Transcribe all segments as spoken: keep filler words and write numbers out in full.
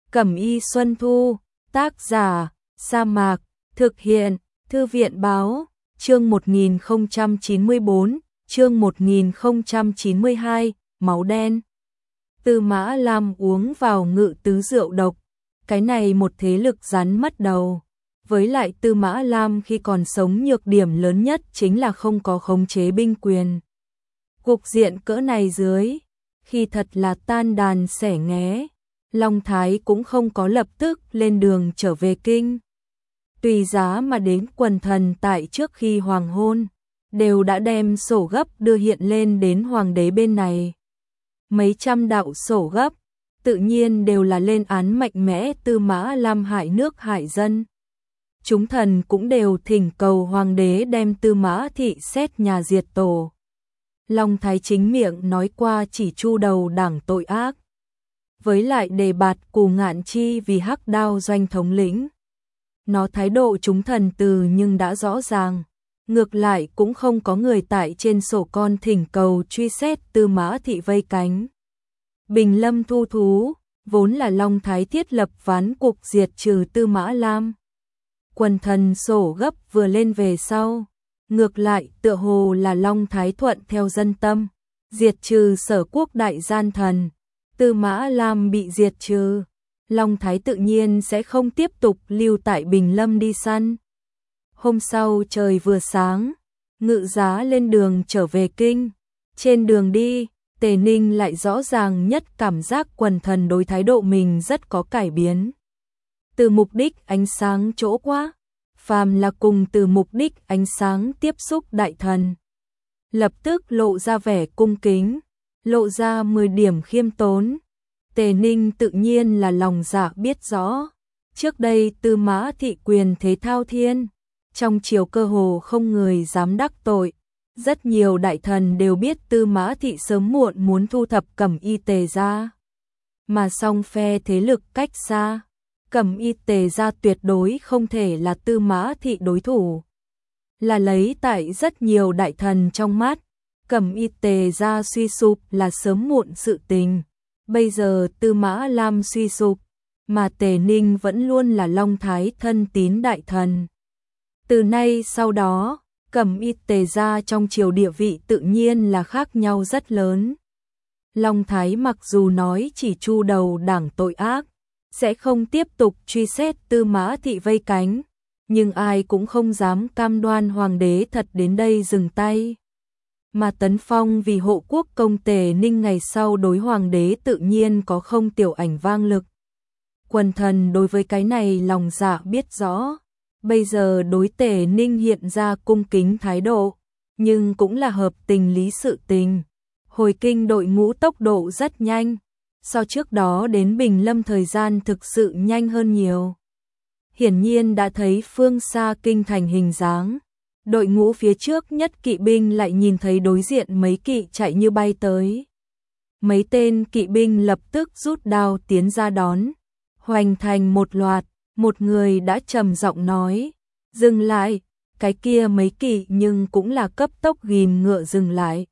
Cẩm y Xuân Thu, tác giả, Sa Mạc, thực hiện, Thư viện báo, chương một nghìn không trăm chín mươi tư, chương một nghìn không trăm chín mươi hai, máu đen. Tư Mã Lam uống vào ngự tứ rượu độc, cái này một thế lực rắn mất đầu. Với lại Tư Mã Lam khi còn sống nhược điểm lớn nhất chính là không có khống chế binh quyền. Cục diện cỡ này dưới, khi thật là tan đàn xẻ nghé, Long Thái cũng không có lập tức lên đường trở về kinh. Tùy giá mà đến quần thần tại trước khi hoàng hôn, đều đã đem sổ gấp đưa hiện lên đến hoàng đế bên này. Mấy trăm đạo sổ gấp, tự nhiên đều là lên án mạnh mẽ Tư Mã Lam hại nước hại dân. Chúng thần cũng đều thỉnh cầu hoàng đế đem Tư Mã thị xét nhà diệt tổ. Long Thái chính miệng nói qua chỉ chu đầu đảng tội ác. Với lại đề bạt Cù Ngạn Chi vì hắc đao doanh thống lĩnh. Nó thái độ chúng thần từ nhưng đã rõ ràng. Ngược lại cũng không có người tại trên sổ con thỉnh cầu truy xét Tư Mã thị vây cánh. Bình Lâm thu thú, vốn là Long Thái thiết lập ván cục diệt trừ Tư Mã Lam. Quần thần sổ gấp vừa lên về sau, ngược lại tựa hồ là Long Thái thuận theo dân tâm, diệt trừ Sở Quốc đại gian thần. Tư Mã Lam bị diệt trừ, Long Thái tự nhiên sẽ không tiếp tục lưu tại Bình Lâm đi săn. Hôm sau trời vừa sáng, ngự giá lên đường trở về kinh. Trên đường đi, Tề Ninh lại rõ ràng nhất cảm giác quần thần đối thái độ mình rất có cải biến. Từ mục đích ánh sáng chỗ quá, phàm là cùng từ mục đích ánh sáng tiếp xúc đại thần, lập tức lộ ra vẻ cung kính, lộ ra mười điểm khiêm tốn. Tề Ninh tự nhiên là lòng dạ biết rõ. Trước đây Tư Mã thị quyền thế thao thiên, trong triều cơ hồ không người dám đắc tội. Rất nhiều đại thần đều biết Tư Mã thị sớm muộn muốn thu thập Cẩm y Tề gia. Mà song phe thế lực cách xa, Cẩm y Tề gia tuyệt đối không thể là Tư Mã thị đối thủ. Là lấy tại rất nhiều đại thần trong mắt, Cẩm y Tề gia suy sụp là sớm muộn sự tình. Bây giờ Tư Mã Lam suy sụp, mà Tề Ninh vẫn luôn là Long Thái thân tín đại thần. Từ nay sau đó, Cẩm y Tề gia trong triều địa vị tự nhiên là khác nhau rất lớn. Long Thái mặc dù nói chỉ chu đầu đảng tội ác, sẽ không tiếp tục truy xét Tư Mã thị vây cánh, nhưng ai cũng không dám cam đoan hoàng đế thật đến đây dừng tay. Mà Tấn Phong vì hộ quốc công Tề Ninh ngày sau đối hoàng đế tự nhiên có không tiểu ảnh vang lực. Quần thần đối với cái này lòng dạ biết rõ, bây giờ đối Tề Ninh hiện ra cung kính thái độ, nhưng cũng là hợp tình lý sự tình. Hồi kinh đội ngũ tốc độ rất nhanh, so trước đó đến Bình Lâm thời gian thực sự nhanh hơn nhiều. Hiển nhiên đã thấy phương xa kinh thành hình dáng. Đội ngũ phía trước nhất kỵ binh lại nhìn thấy đối diện mấy kỵ chạy như bay tới. Mấy tên kỵ binh lập tức rút đao tiến ra đón. Hoành thành một loạt, một người đã trầm giọng nói, dừng lại, cái kia mấy kỵ nhưng cũng là cấp tốc ghim ngựa dừng lại.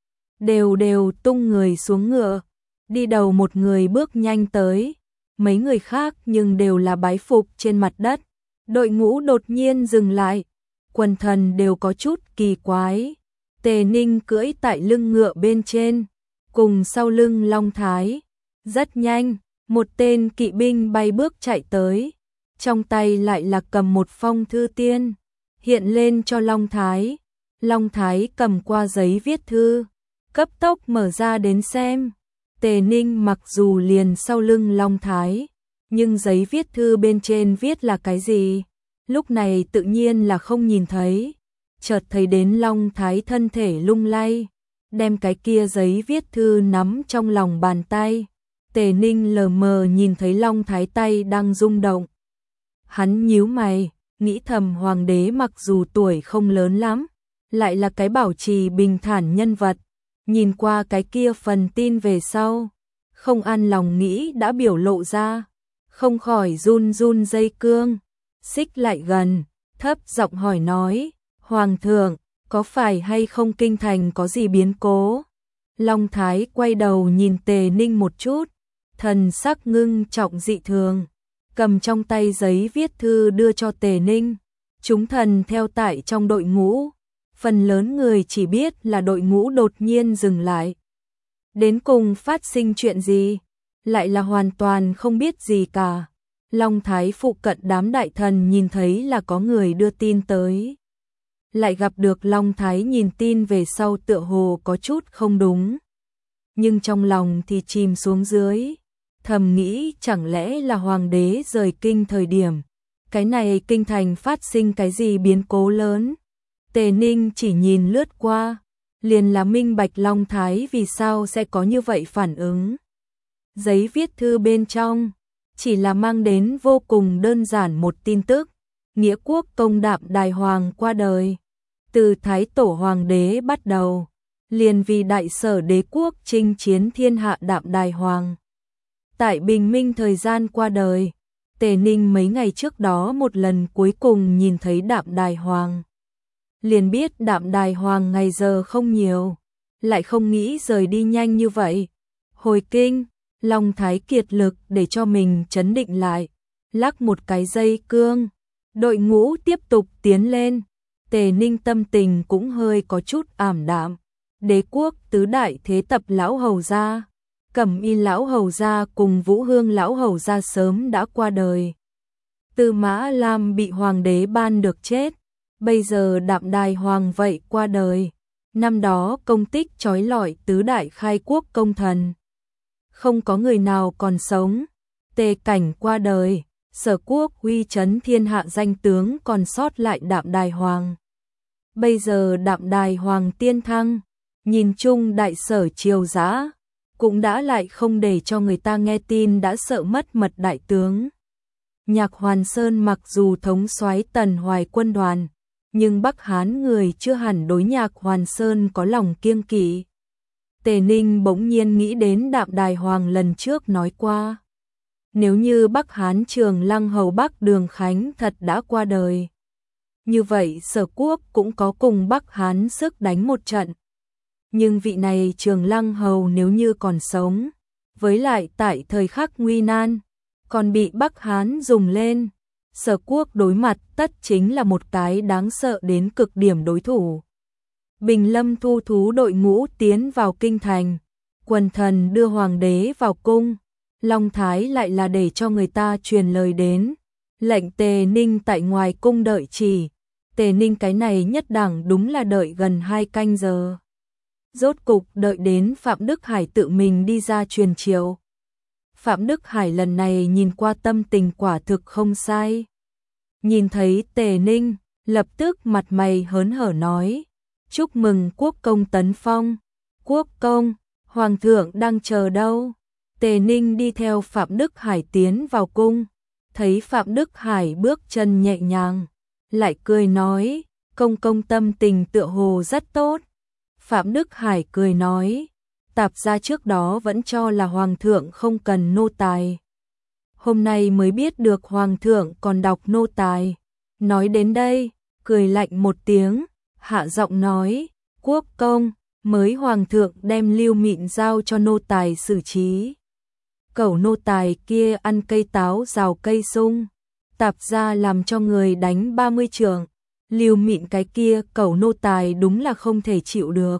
Đều đều tung người xuống ngựa, đi đầu một người bước nhanh tới, mấy người khác nhưng đều là bái phục trên mặt đất. Đội ngũ đột nhiên dừng lại. Quần thần đều có chút kỳ quái. Tề Ninh cưỡi tại lưng ngựa bên trên, cùng sau lưng Long Thái. Rất nhanh, một tên kỵ binh bay bước chạy tới, trong tay lại là cầm một phong thư tiên, hiện lên cho Long Thái. Long Thái cầm qua giấy viết thư, cấp tốc mở ra đến xem. Tề Ninh mặc dù liền sau lưng Long Thái, nhưng giấy viết thư bên trên viết là cái gì? Lúc này tự nhiên là không nhìn thấy, chợt thấy đến Long Thái thân thể lung lay, đem cái kia giấy viết thư nắm trong lòng bàn tay. Tề Ninh lờ mờ nhìn thấy Long Thái tay đang rung động. Hắn nhíu mày, nghĩ thầm hoàng đế mặc dù tuổi không lớn lắm, lại là cái bảo trì bình thản nhân vật. Nhìn qua cái kia phần tin về sau, không an lòng nghĩ đã biểu lộ ra, không khỏi run run dây cương. Xích lại gần, thấp giọng hỏi nói, Hoàng thượng, có phải hay không kinh thành có gì biến cố? Long Thái quay đầu nhìn Tề Ninh một chút, thần sắc ngưng trọng dị thường, cầm trong tay giấy viết thư đưa cho Tề Ninh. Chúng thần theo tại trong đội ngũ, phần lớn người chỉ biết là đội ngũ đột nhiên dừng lại. Đến cùng phát sinh chuyện gì, lại là hoàn toàn không biết gì cả. Long Thái phụ cận đám đại thần nhìn thấy là có người đưa tin tới. Lại gặp được Long Thái nhìn tin về sau tựa hồ có chút không đúng. Nhưng trong lòng thì chìm xuống dưới, thầm nghĩ chẳng lẽ là hoàng đế rời kinh thời điểm. Cái này kinh thành phát sinh cái gì biến cố lớn. Tề Ninh chỉ nhìn lướt qua, liền là minh bạch Long Thái vì sao sẽ có như vậy phản ứng. Giấy viết thư bên trong chỉ là mang đến vô cùng đơn giản một tin tức, Nghĩa quốc công Đạm Đài Hoàng qua đời. Từ Thái Tổ Hoàng đế bắt đầu, liền vì đại sở đế quốc chinh chiến thiên hạ Đạm Đài Hoàng. Tại bình minh thời gian qua đời, Tề Ninh mấy ngày trước đó một lần cuối cùng nhìn thấy Đạm Đài Hoàng. Liền biết Đạm Đài Hoàng ngày giờ không nhiều, lại không nghĩ rời đi nhanh như vậy. Hồi kinh, Long Thái kiệt lực để cho mình trấn định lại, lắc một cái dây cương, đội ngũ tiếp tục tiến lên. Tề Ninh tâm tình cũng hơi có chút ảm đạm. Đế quốc tứ đại thế tập lão hầu gia, Cẩm Y lão hầu gia cùng Vũ Hương lão hầu gia sớm đã qua đời. Tư Mã Lam bị hoàng đế ban được chết, bây giờ Đạm Đài Hoàng vậy qua đời. Năm đó công tích chói lọi tứ đại khai quốc công thần, không có người nào còn sống. Tề Cảnh qua đời, Sở Quốc uy chấn thiên hạ danh tướng còn sót lại Đạm Đài Hoàng. Bây giờ Đạm Đài Hoàng tiên thăng, nhìn chung đại sở triều dã cũng đã lại không để cho người ta nghe tin đã sợ mất mật đại tướng. Nhạc Hoàn Sơn mặc dù thống soái Tần Hoài quân đoàn, nhưng Bắc Hán người chưa hẳn đối Nhạc Hoàn Sơn có lòng kiêng kỵ. Tề Ninh bỗng nhiên nghĩ đến Đạm Đài Hoàng lần trước nói qua. Nếu như Bắc Hán Trường Lăng hầu Bắc Đường Khánh thật đã qua đời, như vậy Sở Quốc cũng có cùng Bắc Hán sức đánh một trận. Nhưng vị này Trường Lăng hầu nếu như còn sống, với lại tại thời khắc nguy nan, còn bị Bắc Hán dùng lên, Sở Quốc đối mặt tất chính là một cái đáng sợ đến cực điểm đối thủ. Bình Lâm thu thú đội ngũ tiến vào kinh thành, quần thần đưa hoàng đế vào cung, Long Thái lại là để cho người ta truyền lời đến, lệnh Tề Ninh tại ngoài cung đợi chỉ. Tề Ninh cái này nhất đẳng đúng là đợi gần hai canh giờ. Rốt cục đợi đến Phạm Đức Hải tự mình đi ra truyền triều. Phạm Đức Hải lần này nhìn qua tâm tình quả thực không sai. Nhìn thấy Tề Ninh, lập tức mặt mày hớn hở nói: chúc mừng quốc công tấn phong. Quốc công, hoàng thượng đang chờ đâu? Tề Ninh đi theo Phạm Đức Hải tiến vào cung, thấy Phạm Đức Hải bước chân nhẹ nhàng, lại cười nói: công công tâm tình tựa hồ rất tốt. Phạm Đức Hải cười nói: tạp gia trước đó vẫn cho là hoàng thượng không cần nô tài, hôm nay mới biết được hoàng thượng còn đọc nô tài. Nói đến đây, cười lạnh một tiếng, hạ giọng nói: quốc công, mới hoàng thượng đem Lưu Mịn giao cho nô tài xử trí. Cẩu nô tài kia ăn cây táo rào cây sung, tạp gia làm cho người đánh ba mươi trường. Lưu Mịn cái kia cẩu nô tài đúng là không thể chịu được.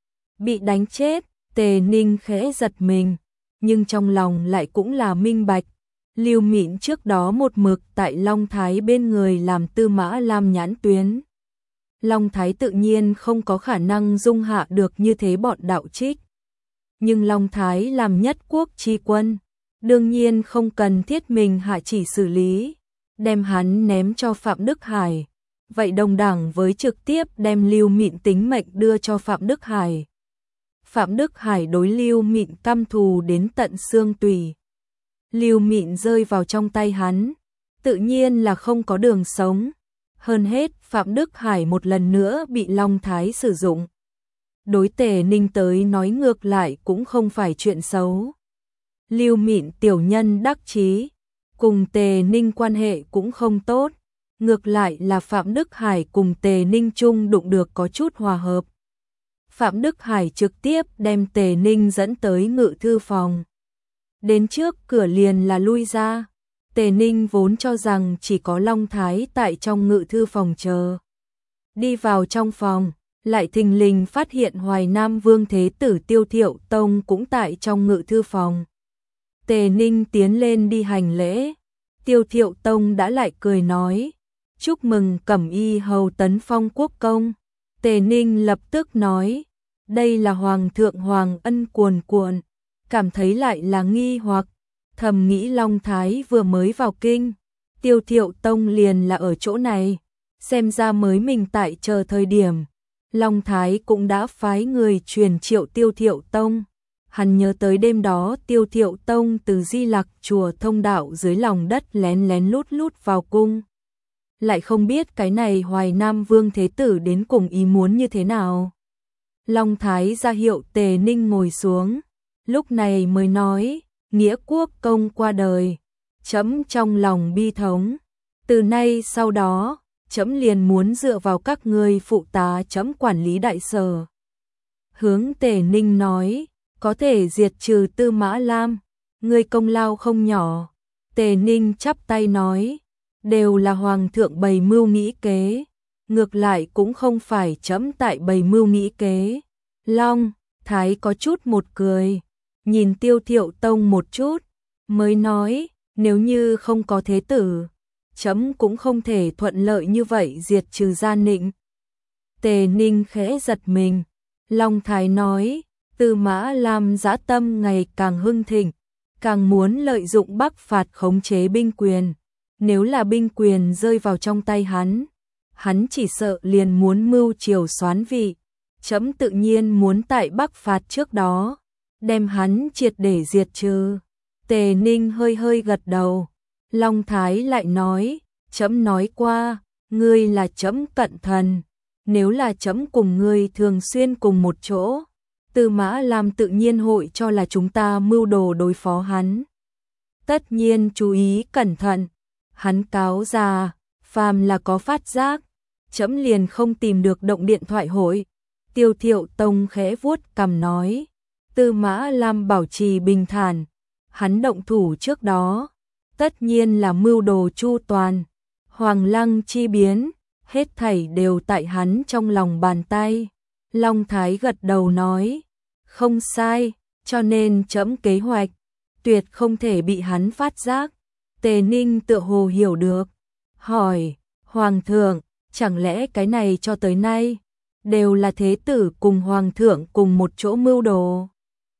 Bị đánh chết, Tề Ninh khẽ giật mình, nhưng trong lòng lại cũng là minh bạch. Lưu Mịn trước đó một mực tại Long Thái bên người làm Tư Mã Lam nhãn tuyến. Long Thái tự nhiên không có khả năng dung hạ được như thế bọn đạo trích. Nhưng Long Thái làm nhất quốc chi quân, đương nhiên không cần thiết mình hạ chỉ xử lý, đem hắn ném cho Phạm Đức Hải. Vậy đồng đẳng với trực tiếp đem Lưu Mịn tính mệnh đưa cho Phạm Đức Hải. Phạm Đức Hải đối Lưu Mịn căm thù đến tận xương tủy. Lưu Mịn rơi vào trong tay hắn, tự nhiên là không có đường sống. Hơn hết, Phạm Đức Hải một lần nữa bị Long Thái sử dụng. Đối Tề Ninh tới nói ngược lại cũng không phải chuyện xấu. Lưu Mịn tiểu nhân đắc chí, cùng Tề Ninh quan hệ cũng không tốt. Ngược lại là Phạm Đức Hải cùng Tề Ninh chung đụng được có chút hòa hợp. Phạm Đức Hải trực tiếp đem Tề Ninh dẫn tới ngự thư phòng. đến trước cửa liền là lui ra. Tề Ninh vốn cho rằng chỉ có Long Thái tại trong ngự thư phòng chờ. Đi vào trong phòng, lại thình lình phát hiện Hoài Nam Vương Thế Tử Tiêu Thiệu Tông cũng tại trong ngự thư phòng. Tề Ninh tiến lên đi hành lễ, Tiêu Thiệu Tông đã lại cười nói, chúc mừng Cẩm Y hầu tấn phong quốc công. Tề Ninh lập tức nói, đây là Hoàng thượng Hoàng ân cuồn cuộn, cảm thấy lại là nghi hoặc, thầm nghĩ Long Thái vừa mới vào kinh, Tiêu Thiệu Tông liền là ở chỗ này, xem ra mới mình tại chờ thời điểm. Long Thái cũng đã phái người truyền triệu Tiêu Thiệu Tông. Hắn nhớ tới đêm đó Tiêu Thiệu Tông từ Di Lặc chùa thông đạo dưới lòng đất lén lén lút lút vào cung. Lại không biết cái này Hoài Nam Vương Thế Tử đến cùng ý muốn như thế nào. Long Thái ra hiệu Tề Ninh ngồi xuống, lúc này mới nói, nghĩa quốc công qua đời, trẫm trong lòng bi thống, từ nay sau đó, trẫm liền muốn dựa vào các ngươi phụ tá trẫm quản lý đại sở. Hướng Tề Ninh nói, có thể diệt trừ Tư Mã Lam, ngươi công lao không nhỏ. Tề Ninh chắp tay nói, đều là Hoàng thượng bày mưu nghĩ kế, ngược lại cũng không phải trẫm tại bày mưu nghĩ kế. Long Thái có chút một cười, nhìn Tiêu Thiệu Tông một chút, mới nói, nếu như không có thế tử, trẫm cũng không thể thuận lợi như vậy diệt trừ Gia Nịnh. Tề Ninh khẽ giật mình, Long Thái nói, Tư Mã Lam dã tâm ngày càng hưng thịnh, càng muốn lợi dụng Bắc phạt khống chế binh quyền, nếu là binh quyền rơi vào trong tay hắn, hắn chỉ sợ liền muốn mưu triều soán vị, trẫm tự nhiên muốn tại Bắc phạt trước đó, đem hắn triệt để diệt trừ. Tề Ninh hơi hơi gật đầu, Long Thái lại nói, trẫm nói qua, ngươi là trẫm cận thần, nếu là trẫm cùng ngươi thường xuyên cùng một chỗ, Tư Mã Lam tự nhiên hội cho là chúng ta mưu đồ đối phó hắn. Tất nhiên chú ý cẩn thận, hắn cáo già, phàm là có phát giác, trẫm liền không tìm được động điện thoại hội. Tiêu Thiệu Tông khẽ vuốt cằm nói, Tư Mã Lam bảo trì bình thản, hắn động thủ trước đó, tất nhiên là mưu đồ chu toàn, Hoàng Lăng chi biến, hết thảy đều tại hắn trong lòng bàn tay. Long Thái gật đầu nói, không sai, cho nên trẫm kế hoạch, tuyệt không thể bị hắn phát giác. Tề Ninh tựa hồ hiểu được, hỏi, Hoàng thượng, chẳng lẽ cái này cho tới nay, đều là thế tử cùng Hoàng thượng cùng một chỗ mưu đồ?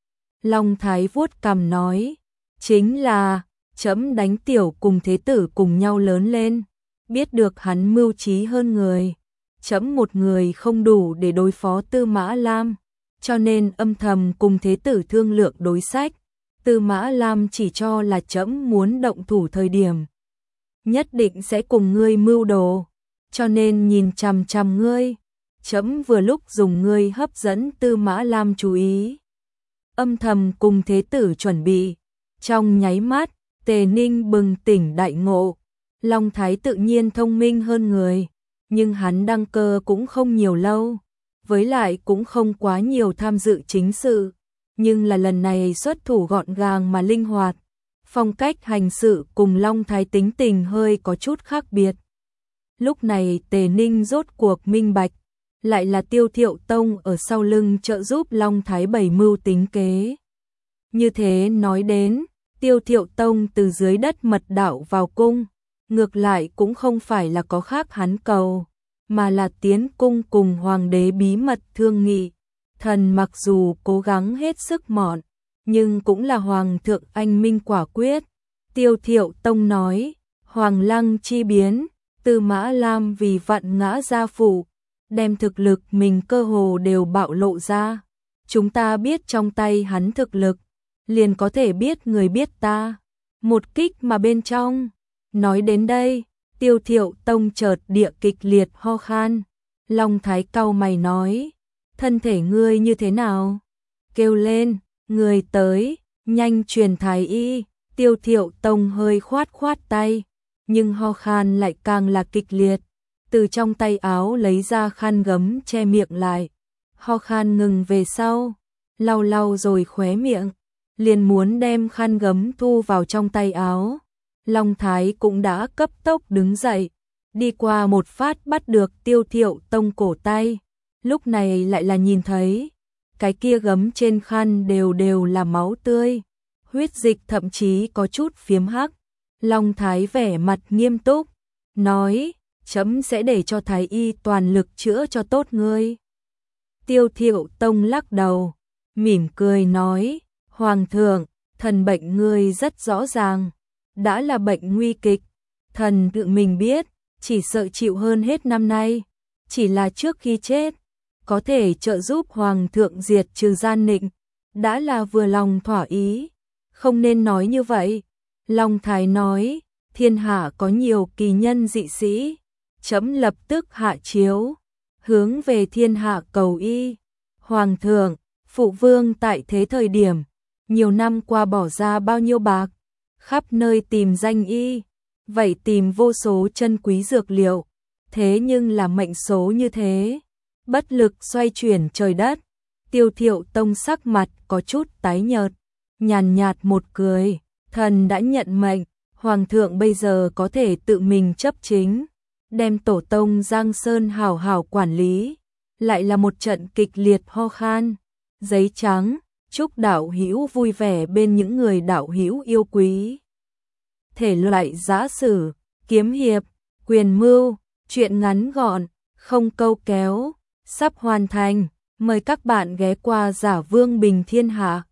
Long Thái vuốt cằm nói, chính là, trẫm đánh tiểu cùng thế tử cùng nhau lớn lên, biết được hắn mưu trí hơn người, trẫm một người không đủ để đối phó Tư Mã Lam, cho nên âm thầm cùng thế tử thương lượng đối sách. Tư Mã Lam chỉ cho là trẫm muốn động thủ thời điểm, nhất định sẽ cùng ngươi mưu đồ, cho nên nhìn chằm chằm ngươi, trẫm vừa lúc dùng ngươi hấp dẫn Tư Mã Lam chú ý, âm thầm cùng thế tử chuẩn bị. Trong nháy mắt, Tề Ninh bừng tỉnh đại ngộ, Long Thái tự nhiên thông minh hơn người, nhưng hắn đăng cơ cũng không nhiều lâu, với lại cũng không quá nhiều tham dự chính sự, nhưng là lần này xuất thủ gọn gàng mà linh hoạt, phong cách hành sự cùng Long Thái tính tình hơi có chút khác biệt. Lúc này Tề Ninh rốt cuộc minh bạch, lại là Tiêu Thiệu Tông ở sau lưng trợ giúp Long Thái bày mưu tính kế. Như thế nói đến, Tiêu Thiệu Tông từ dưới đất mật đạo vào cung, ngược lại cũng không phải là có khác hắn cầu, mà là tiến cung cùng hoàng đế bí mật thương nghị. Thần mặc dù cố gắng hết sức mọn, nhưng cũng là hoàng thượng anh minh quả quyết. Tiêu Thiệu Tông nói, Hoàng Lăng chi biến, Tư Mã Lam vì vặn ngã gia phủ, đem thực lực mình cơ hồ đều bạo lộ ra. Chúng ta biết trong tay hắn thực lực, liền có thể biết người biết ta. Một kích mà bên trong. Nói đến đây, Tiêu Thiệu Tông chợt địa kịch liệt ho khan. Long Thái cau mày nói, thân thể ngươi như thế nào? Kêu lên, người tới, nhanh truyền thái y. Tiêu Thiệu Tông hơi khoát khoát tay, nhưng ho khan lại càng là kịch liệt. Từ trong tay áo lấy ra khăn gấm che miệng lại. Ho khan ngừng về sau, lau lau rồi khóe miệng, liền muốn đem khăn gấm thu vào trong tay áo. Long Thái cũng đã cấp tốc đứng dậy, đi qua một phát bắt được Tiêu Thiệu Tông cổ tay, lúc này lại là nhìn thấy, cái kia gấm trên khăn đều đều là máu tươi, huyết dịch thậm chí có chút phiếm hắc. Long Thái vẻ mặt nghiêm túc, nói, chấm sẽ để cho Thái y toàn lực chữa cho tốt ngươi. Tiêu Thiệu Tông lắc đầu, mỉm cười nói, Hoàng thượng, thần bệnh ngươi rất rõ ràng, đã là bệnh nguy kịch, thần tự mình biết, chỉ sợ chịu hơn hết năm nay, chỉ là trước khi chết, có thể trợ giúp Hoàng thượng diệt trừ gian nịnh, đã là vừa lòng thỏa ý, không nên nói như vậy. Long Thái nói, thiên hạ có nhiều kỳ nhân dị sĩ, chấm lập tức hạ chiếu, hướng về thiên hạ cầu y. Hoàng thượng, phụ vương tại thế thời điểm, nhiều năm qua bỏ ra bao nhiêu bạc, khắp nơi tìm danh y, vậy tìm vô số chân quý dược liệu, thế nhưng là mệnh số như thế, bất lực xoay chuyển trời đất. Tiêu Thiệu Tông sắc mặt có chút tái nhợt, nhàn nhạt một cười, thần đã nhận mệnh, Hoàng thượng bây giờ có thể tự mình chấp chính, đem tổ tông Giang Sơn hảo hảo quản lý, lại là một trận kịch liệt ho khan, giấy trắng, chúc đạo hữu vui vẻ bên những người đạo hữu yêu quý. Thể loại giã sử, kiếm hiệp, quyền mưu, truyện ngắn gọn, không câu kéo, sắp hoàn thành, mời các bạn ghé qua Giả Vương Bình Thiên Hạ.